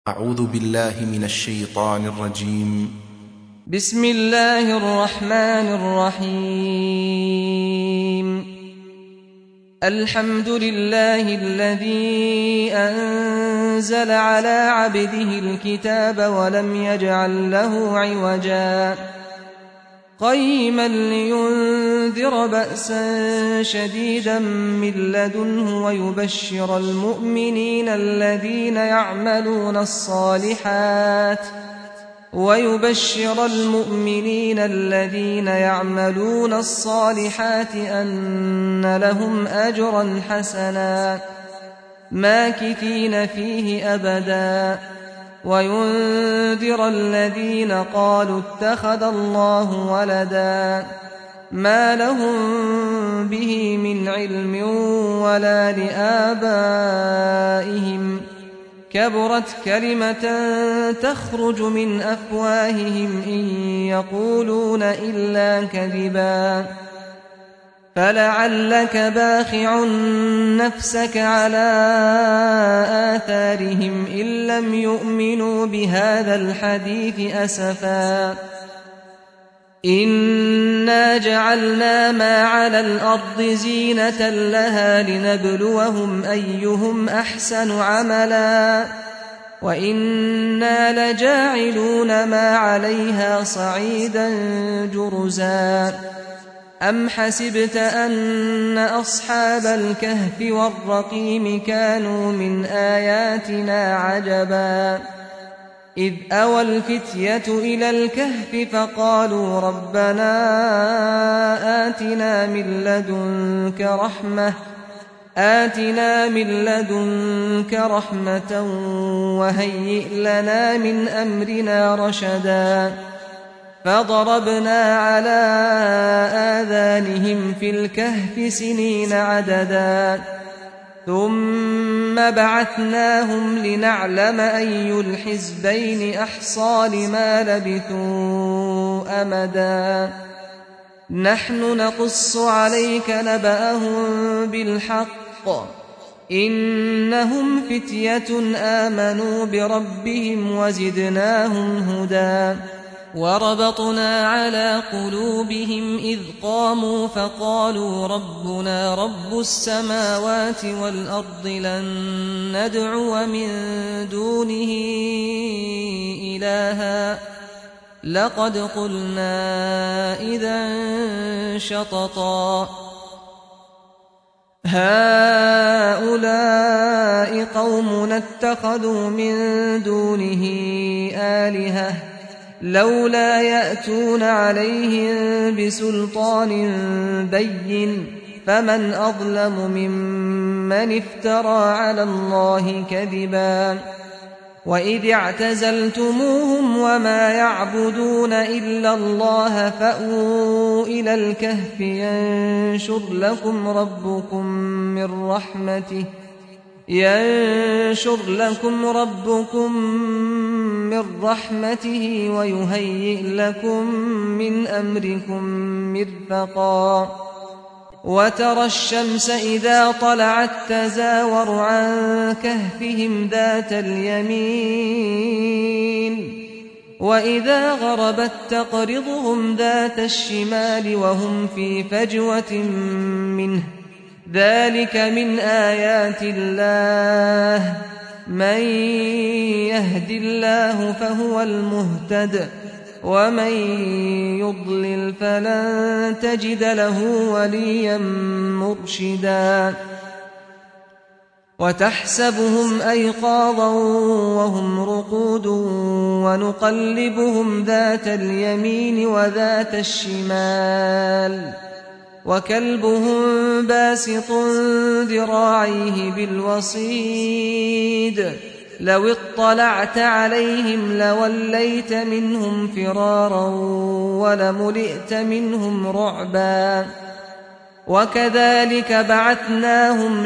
أعوذ بالله من الشيطان الرجيم. بسم الله الرحمن الرحيم. الحمد لله الذي أنزل على عبده الكتاب ولم يجعل له عوجا قيما لينذر بأسا شديدا من لدنه ويبشر المؤمنين الذين يعملون الصالحات أن لهم أجرا حسنا ماكثين فيه أبدا وينذر الذين قالوا اتخذ الله ولدا ما لهم به من علم ولا لآبائهم كبرت كلمة تخرج من أفواههم إن يقولون إلا كذبا فلعلك باخع نفسك على آثارهم إن لم يؤمنوا بهذا الحديث أسفا إنا جعلنا ما على الأرض زينة لها لنبلوهم أيهم أحسن عملا وإنا لجاعلون ما عليها صعيدا جرزا أم حسبت أن أصحاب الكهف والرقيم كانوا من آياتنا عجبا إذ أوى الفتية إلى الكهف فقالوا ربنا آتنا من لدنك رحمة وهيئ لنا من أمرنا رشدا فضربنا على آذانهم في الكهف سنين عددا ثم بعثناهم لنعلم أي الحزبين أحصى لما لبثوا أمدا نحن نقص عليك نبأهم بالحق إنهم فتية آمنوا بربهم وزدناهم هدى وربطنا على قلوبهم إذ قاموا فقالوا ربنا رب السماوات والأرض لن ندعو من دونه إلها لقد قلنا إذا شططا هؤلاء قومنا اتخذوا من دونه آلهة لولا يأتون عليهم بسلطان بين فمن أظلم ممن افترى على الله كذبا وإذ اعتزلتموهم وما يعبدون إلا الله فأووا إلى الكهف ينشر لكم ربكم من رحمته ويهيئ لكم من أمركم مرفقا وترى الشمس إذا طلعت تزاور عن كهفهم ذات اليمين وإذا غربت تقرضهم ذات الشمال وهم في فجوة منه ذلك من آيات الله من يهد الله فهو المهتد ومن يضلل فلن تجد له وليا مرشدا وتحسبهم أيقاظا وهم رقود ونقلبهم ذات اليمين وذات الشمال وكلبهم باسط ذراعيه بالوصيد لو اطلعت عليهم لوليت منهم فرارا ولملئت منهم رعبا وكذلك بعثناهم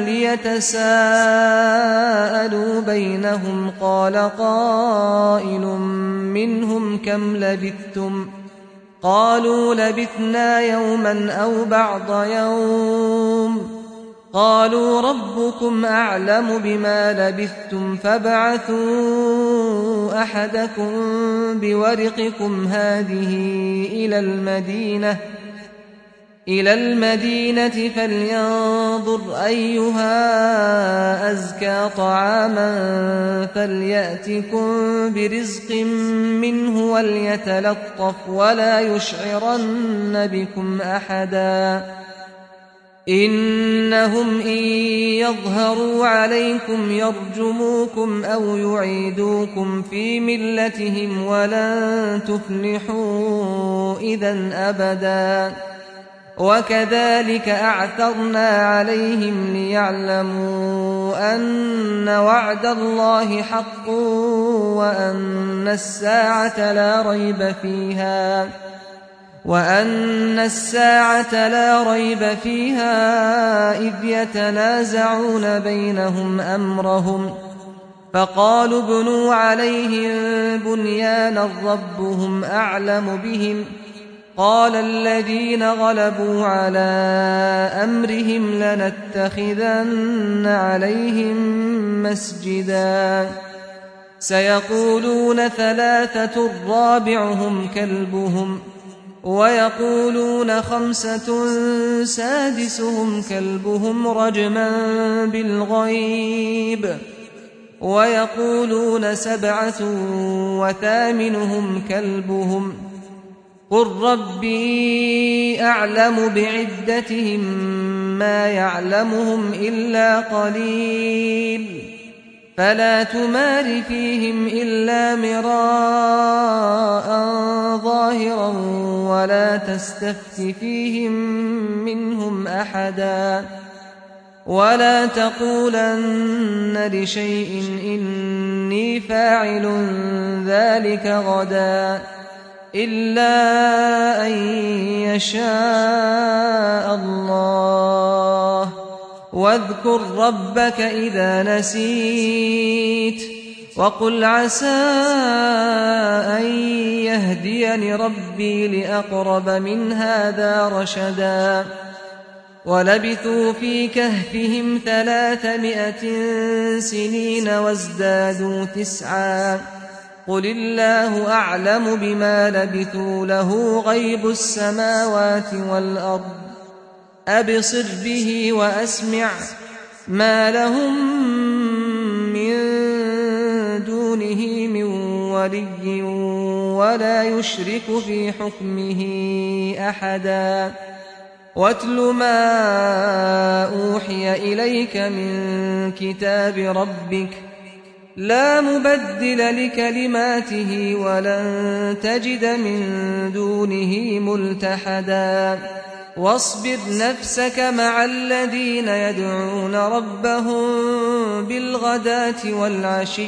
ليتساءلوا بينهم قال قائل منهم كم لبثتم قالوا لبثنا يوما أو بعض يوم قالوا ربكم أعلم بما لبثتم فابعثوا أحدكم بورقكم هذه إلى المدينة فلينظر أيها أزكى طعاما فليأتكم برزق منه وليتلطف ولا يشعرن بكم أحدا إنهم إن يظهروا عليكم يرجموكم أو يعيدوكم في ملتهم ولن تفلحوا إذا أبدا وكذلك أعثرنا عليهم ليعلموا أن وعد الله حق وأن الساعة لا ريب فيها إذ يتنازعون بينهم أمرهم فقالوا ابنوا عليهم بنيانا ربهم أعلم بهم قال الذين غلبوا على أمرهم لنتخذن عليهم مسجدا سيقولون 3 رابعهم كلبهم ويقولون 5 سادسهم كلبهم رجما بالغيب ويقولون 7 وثامنهم كلبهم قل ربي أعلم بعدتهم ما يعلمهم إلا قليل فلا تمار فيهم إلا مراء ظاهرا ولا تستفت فيهم منهم أحدا ولا تقولن لشيء إني فاعل ذلك غدا إلا أن يشاء الله واذكر ربك إذا نسيت وقل عسى أن يهديني ربي لأقرب من هذا رشدا ولبثوا في كهفهم 300 سنين وازدادوا 9 قل الله أعلم بما لبثوا له غيب السماوات والأرض أبصر به وأسمع ما لهم من دونه من ولي ولا يشرك في حكمه أحدا واتل ما أوحي إليك من كتاب ربك لا مبدل لكلماته ولن تجد من دونه ملتحدا واصبر نفسك مع الذين يدعون ربهم بالغداة والعشي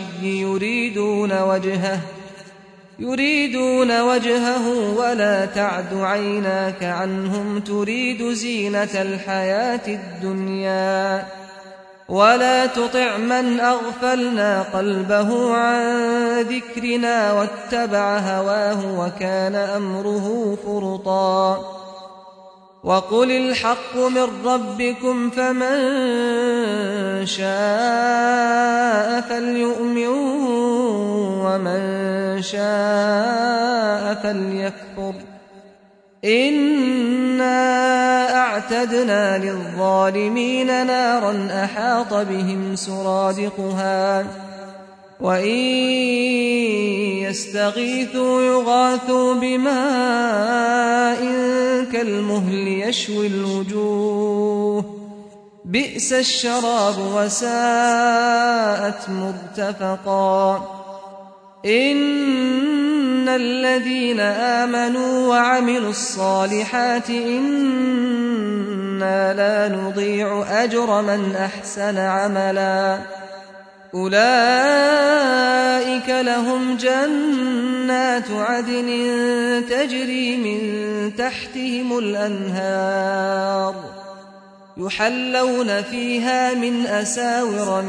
يريدون وجهه ولا تعد عيناك عنهم تريد زينة الحياة الدنيا ولا تطع من أغفلنا قلبه عن ذكرنا واتبع هواه وكان أمره فرطا وقل الحق من ربكم فمن شاء فليؤمن ومن شاء فليكفر إنا أعتدنا للظالمين نارا أحاط بهم سرادقها وإن يستغيثوا يغاثوا بماء كالمهل يشوي الوجوه بئس الشراب وساءت مرتفقا إن الذين آمنوا وعملوا الصالحات إنا لا نضيع أجر من أحسن عملا أولئك لهم جنات عدن تجري من تحتهم الأنهار يحلون فيها من أساور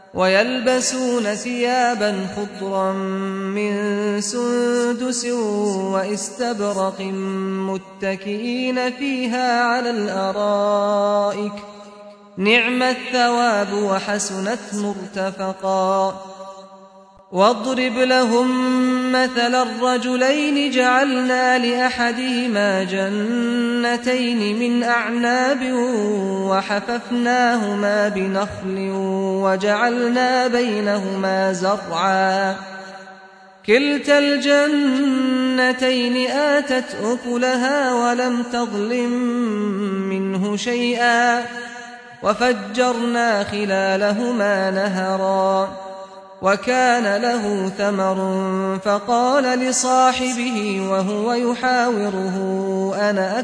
ويلبسون ثيابا خضرا من سندس واستبرق متكئين فيها على الأرائك نعم الثواب وحسنت مرتفقا واضرب لهم مثل الرجلين جعلنا لأحدهما جنتين من أعناب وحففناهما بنخل وجعلنا بينهما زرعا كلتا الجنتين آتت أكلها ولم تظلم منه شيئا وفجرنا خلالهما نهرا وكان له ثمر فقال لصاحبه وهو يحاوره أنا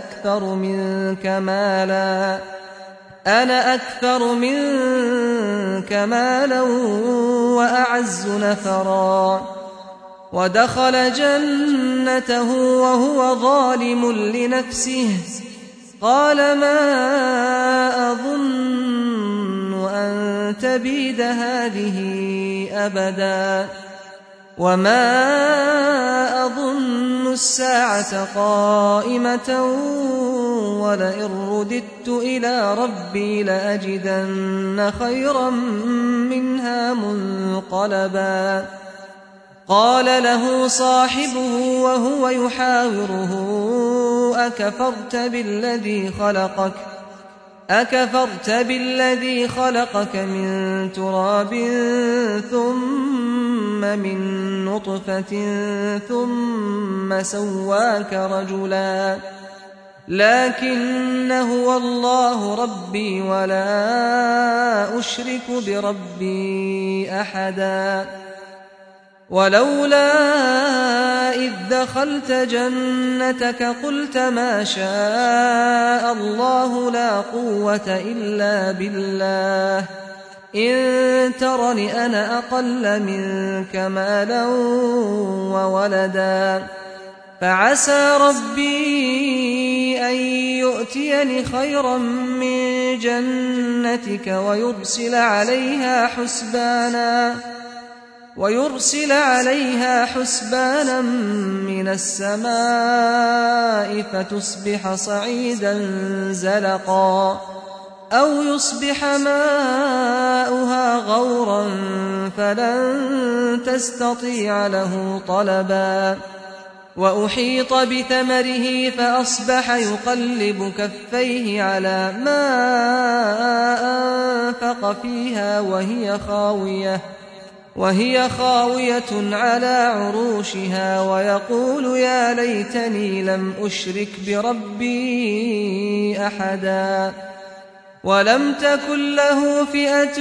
أكثر منك مالا وأعز نفرا ودخل جنته وهو ظالم لنفسه قال ما أظن أن تبيد هذه أبدا وما أظن الساعة قائمة ولئن رددت إلى ربي لأجدن خيرا منها منقلبا قال له صاحبه وهو يحاوره أكفرت بالذي خلقك من تراب ثم من نطفة ثم سواك رجلا لكن هو الله ربي ولا أشرك بربي أحدا ولولا إذ دخلت جنتك قلت ما شاء الله لا قوة إلا بالله إن ترني أنا أقل منك مالا وولدا فعسى ربي أن يؤتيني خيرا من جنتك ويرسل عليها حسبانا من السماء فتصبح صعيدا زلقا أو يصبح ماؤها غورا فلن تستطيع له طلبا وأحيط بثمره فأصبح يقلب كفيه على ما أنفق فيها وهي خاوية على عروشها ويقول يا ليتني لم أشرك بربي أحدا ولم تكن له فئة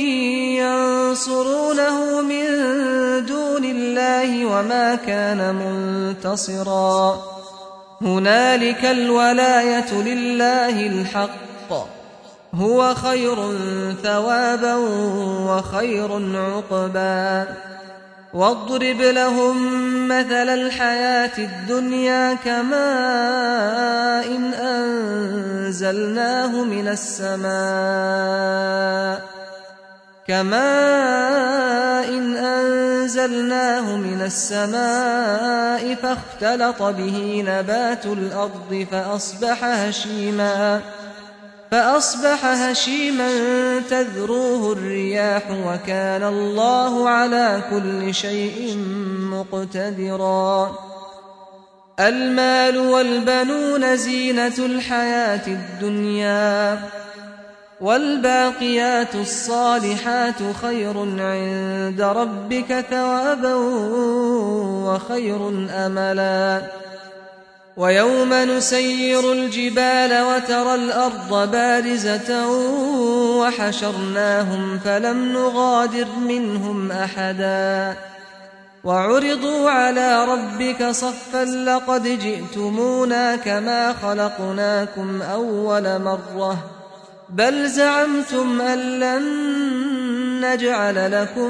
ينصرونه من دون الله وما كان منتصرا هنالك الولاية لله الحق هو خير ثوابا وخير عقبا واضرب لهم مثل الحياة الدنيا كماء أنزلناه من السماء فاختلط به نبات الأرض فأصبح هشيما تذروه الرياح وكان الله على كل شيء مقتدرا المال والبنون زينة الحياة الدنيا والباقيات الصالحات خير عند ربك ثوابا وخير أملا ويوم نسير الجبال وترى الأرض بارزة وحشرناهم فلم نغادر منهم أحدا وعرضوا على ربك صفا لقد جئتمونا كما خلقناكم أول مرة بل زعمتم أن لن نجعل لكم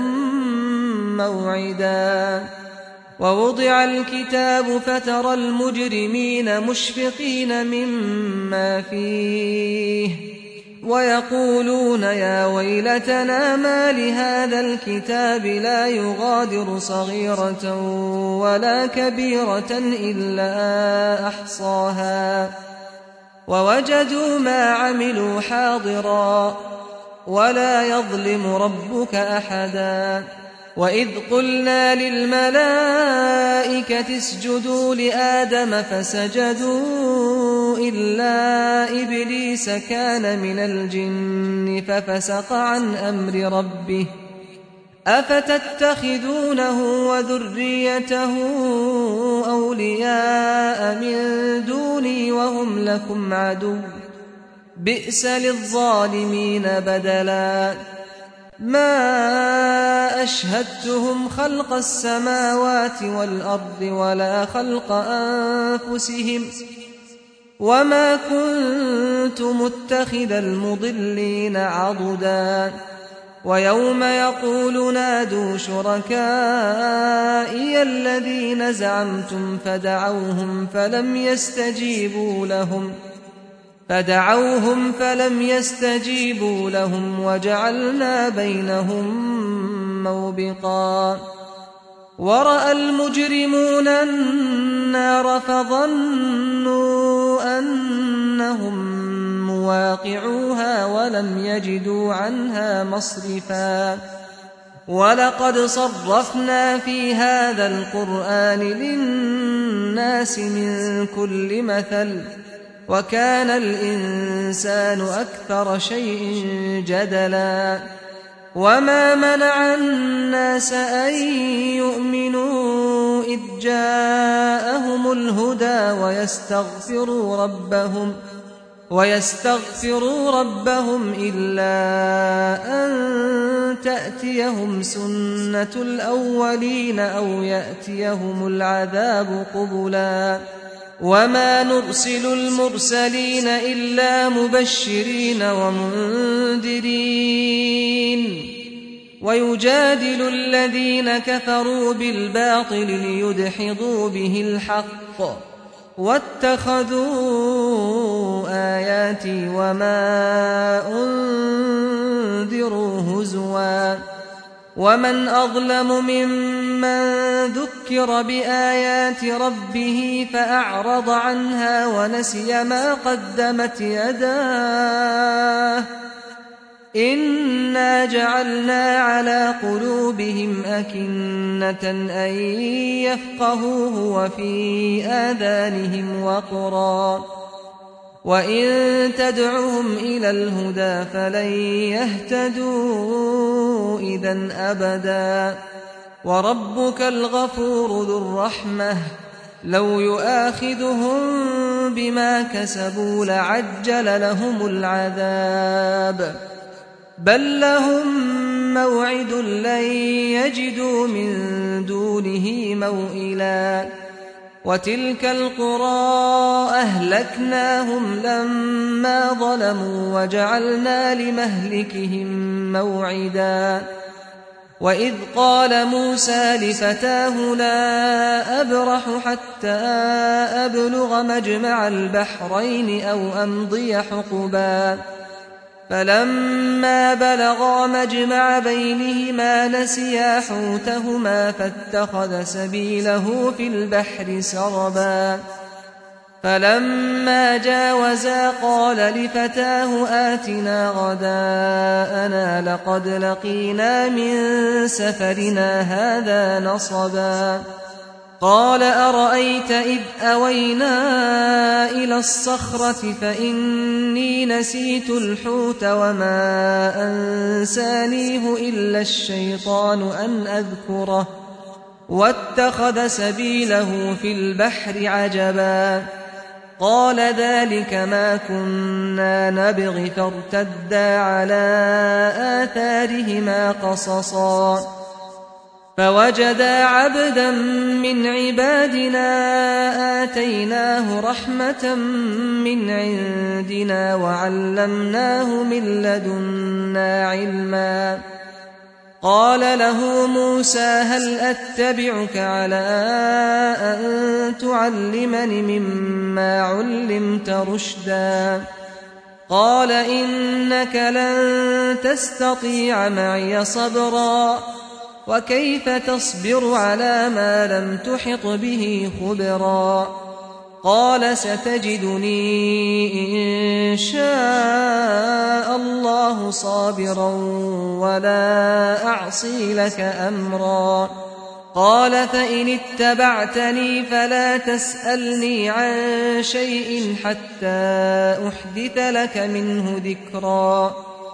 موعدا ووضع الكتاب فترى المجرمين مشفقين مما فيه ويقولون يا ويلتنا ما لهذا الكتاب لا يغادر صغيرة ولا كبيرة إلا أحصاها ووجدوا ما عملوا حاضرا ولا يظلم ربك أحدا وإذ قلنا للملائكة اسجدوا لآدم فسجدوا إلا إبليس كان من الجن ففسق عن أمر ربه أفتتخذونه وذريته أولياء من دوني وهم لكم عدو بئس للظالمين بدلا ما أشهدتهم خلق السماوات والأرض ولا خلق أنفسهم وما كنت متخذ المضلين عضدا ويوم يقول نادوا شركائي الذين زعمتم فدعوهم فلم يستجيبوا لهم وجعلنا بينهم موبقا ورأى المجرمون النار فظنوا أنهم مواقعوها ولم يجدوا عنها مصرفا ولقد صرفنا في هذا القرآن للناس من كل مثل وكان الإنسان أكثر شيء جدلا وما منع الناس أن يؤمنوا إذ جاءهم الهدى ويستغفروا ربهم إلا أن تأتيهم سنة الأولين أو يأتيهم العذاب قبلا وما نرسل المرسلين إلا مبشرين ومنذرين ويجادل الذين كفروا بالباطل ليدحضوا به الحق واتخذوا آياتي وما أنذروا هزوا ومن أظلم ممن ذكر بآيات ربه فأعرض عنها ونسي ما قدمت يداه إنا جعلنا على قلوبهم أكنة أن يفقهوه وفي آذانهم وقرا وإن تدعهم إلى الهدى فلن يهتدوا إذا أبدا وربك الغفور ذو الرحمة لو يؤاخذهم بما كسبوا لعجل لهم العذاب بل لهم موعد لن يجدوا من دونه موئلا وتلك القرى أهلكناهم لما ظلموا وجعلنا لمهلكهم موعدا وإذ قال موسى لفتاه لا أبرح حتى أبلغ مجمع البحرين أو أمضي حقبا فلما بلغا مجمع بينهما نسيا حوتهما فاتخذ سبيله في البحر سربا فلما جاوزا قال لفتاه آتنا غداءنا لقد لقينا من سفرنا هذا نصبا قال أرأيت إذ أوينا إلى الصخرة فإني نسيت الحوت وما أنسانيه إلا الشيطان أن أذكره واتخذ سبيله في البحر عجبا قال ذلك ما كنا نبغي فارتدا على آثارهما قصصا فوجدا عبدا من عبادنا آتيناه رحمة من عندنا وعلمناه من لدنا علما قال له موسى هل أتبعك على أن تعلمني مما علمت رشدا قال إنك لن تستطيع معي صبرا وكيف تصبر على ما لم تحط به خبرا قال ستجدني إن شاء الله صابرا ولا أعصي لك أمرا قال فإن اتبعتني فلا تسألني عن شيء حتى أحدث لك منه ذكرا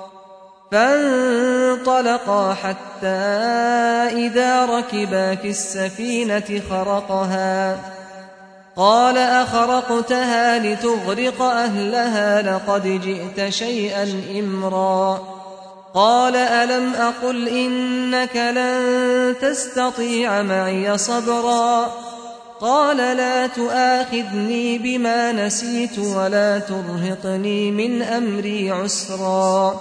فانطلقا حتى إذا ركبا في السفينة خرقها قال أخرقتها لتغرق أهلها لقد جئت شيئا إمرا قال ألم أقل إنك لن تستطيع معي صبرا قال لا تؤاخذني بما نسيت ولا ترهقني من أمري عسرا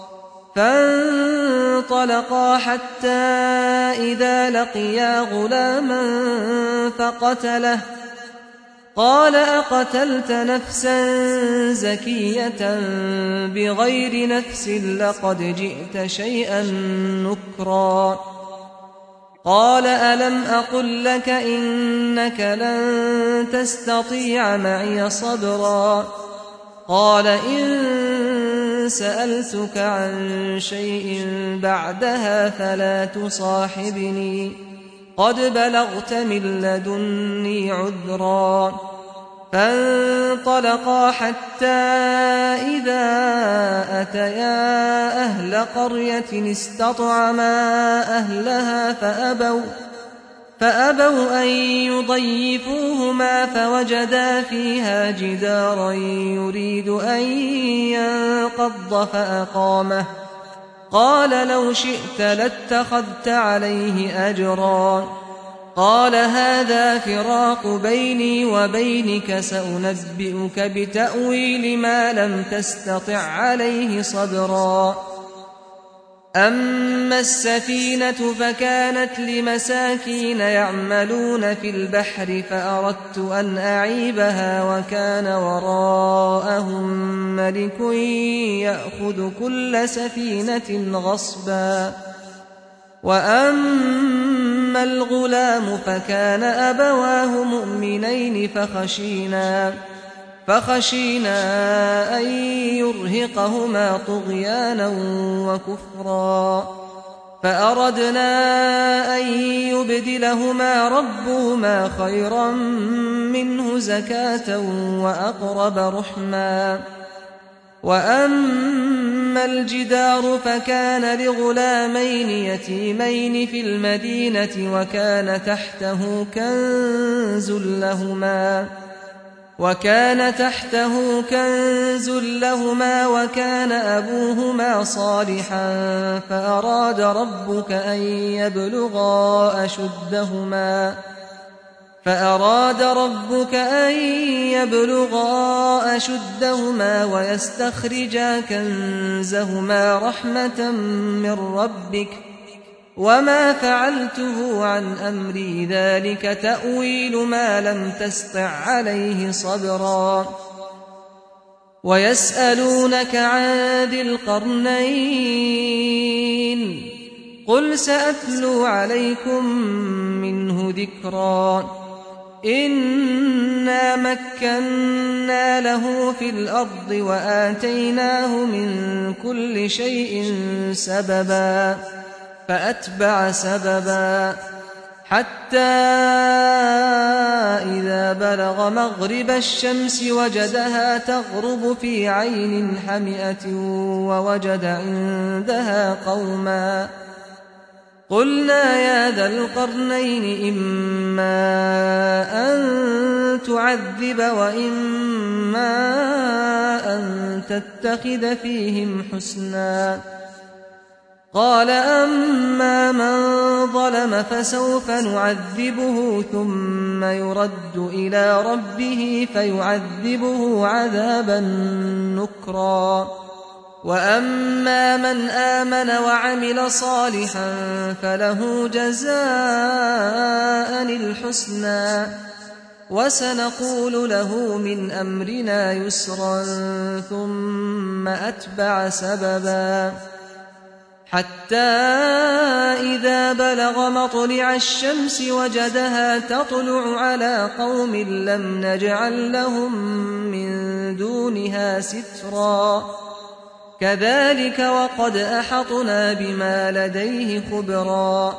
فانطلقا حتى إذا لقيا غلاما فقتله قال أقتلت نفسا زكية بغير نفس لقد جئت شيئا نكرا قال ألم أقل لك إنك لن تستطيع معي صبرا قال إن سألتك عن شيء بعدها فلا تصاحبني قد بلغت من لدني عذرا فانطلقا حتى إذا أتيا أهل قرية استطعما أهلها فأبوا أن يضيفوهما فوجدا فيها جدارا يريد أن ينقض فأقامه قال لو شئت لاتخذت عليه أجرا قال هذا فراق بيني وبينك سأنبئك بتأويل ما لم تستطع عليه صبرا أما السفينة فكانت لمساكين يعملون في البحر فأردت أن أعيبها وكان وراءهم ملك يأخذ كل سفينة غصبا وأما الغلام فكان أبواه مؤمنين فخشينا أن يرهقهما طغيانا وكفرا فأردنا أن يبدلهما ربهما خيرا منه زكاة وأقرب رحما وأما الجدار فكان لغلامين يتيمين في المدينة وكان تحته كنز لهما وكان أبوهما صالحا فأراد ربك أن يبلغا أشدهما ويستخرجا كنزهما رحمة من ربك وما فعلته عن أمري ذلك تأويل ما لم تسطع عليه صبرا ويسألونك عن ذي القرنين قل سأتلو عليكم منه ذكرا إنا مكنا له في الأرض وآتيناه من كل شيء سببا فأتبع سببا حتى إذا بلغ مغرب الشمس وجدها تغرب في عين حمئة ووجد عندها قوما قلنا يا ذا القرنين إما أن تعذب وإما أن تتخذ فيهم حسنا قال أما من ظلم فسوف نعذبه ثم يرد إلى ربه فيعذبه عذابا نكرا وأما من آمن وعمل صالحا فله جزاء الحسنى وسنقول له من أمرنا يسرا ثم أتبع سببا حتى إذا بلغ مطلع الشمس وجدها تطلع على قوم لم نجعل لهم من دونها سترا كذلك وقد أحطنا بما لديه خبرا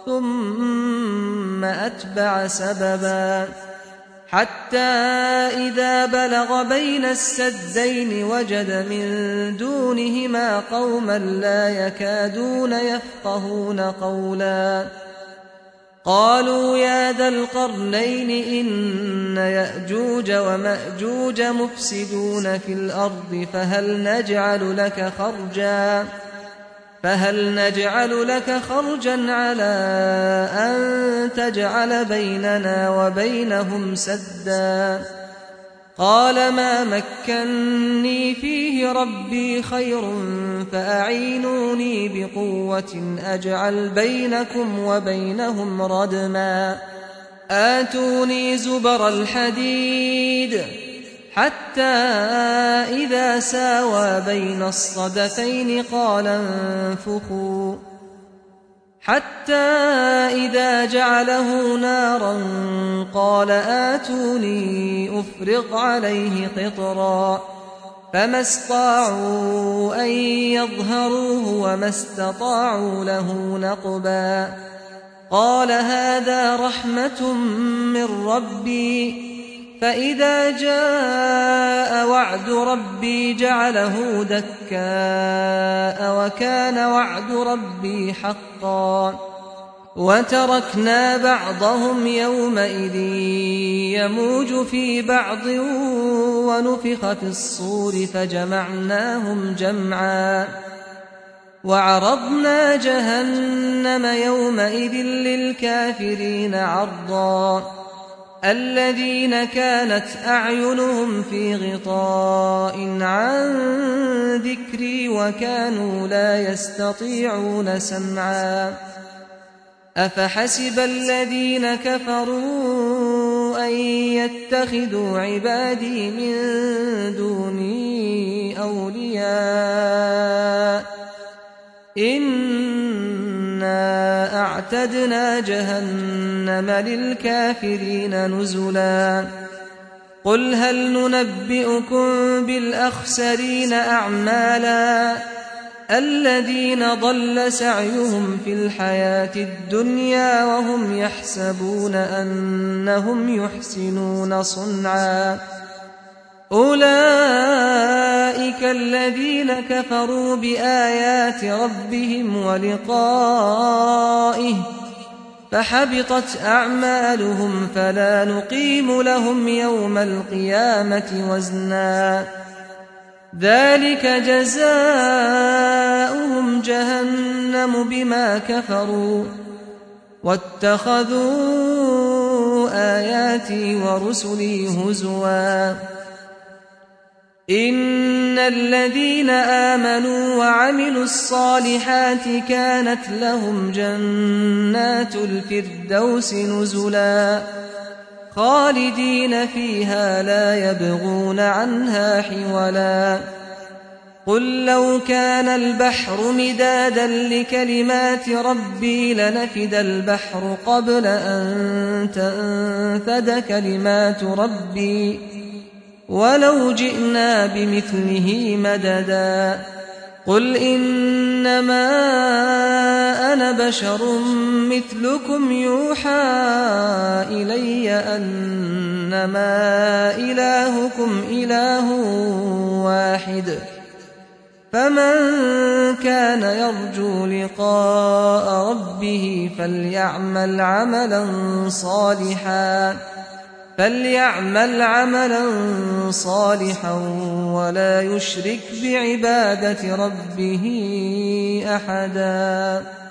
ثم أتبع سببا حتى إذا بلغ بين السدين وجد من دونهما قوما لا يكادون يفقهون قولا قالوا يا ذا القرنين إن يأجوج ومأجوج مفسدون في الأرض فهل نجعل لك خرجا على أن تجعل بيننا وبينهم سدا قال ما مكني فيه ربي خير فأعينوني بقوة أجعل بينكم وبينهم ردما آتوني زبر الحديد حتى إذا ساوى بين الصدفين قال انفخوا حتى إذا جعله نارا قال آتوني أفرغ عليه قطرا فما استطاعوا أن يظهروه وما استطاعوا له نقبا قال هذا رحمة من ربي فإذا جاء وعد ربي جعله دكاء وكان وعد ربي حقا وتركنا بعضهم يومئذ يموج في بعض ونفخ في الصور فجمعناهم جمعا وعرضنا جهنم يومئذ للكافرين عرضا الذين كانت أعينهم في غطاء عن ذكري وكانوا لا يستطيعون سمعا أفحسب الذين كفروا أن يتخذوا عبادي من دوني أولياء إنا أعتدنا جهنم للكافرين نزلا قل هل ننبئكم بالأخسرين أعمالا الذين ضل سعيهم في الحياة الدنيا وهم يحسبون أنهم يحسنون صنعا أولئك الذين كفروا بآيات ربهم ولقائه فحبطت أعمالهم فلا نقيم لهم يوم القيامة وزنا ذلك جزاؤهم جهنم بما كفروا واتخذوا آياتي ورسلي هزوا إن الذين آمنوا وعملوا الصالحات كانت لهم جنات الفردوس نزلا خالدين فيها لا يبغون عنها حولا قل لو كان البحر مدادا لكلمات ربي لنفد البحر قبل أن تنفد كلمات ربي ولو جئنا بمثله مددا قل إنما أنا بشر مثلكم يوحى إلي أنما إلهكم إله واحد فمن كان يرجو لقاء ربه فليعمل عملا صالحا ولا يشرك بعبادة ربه أحدا.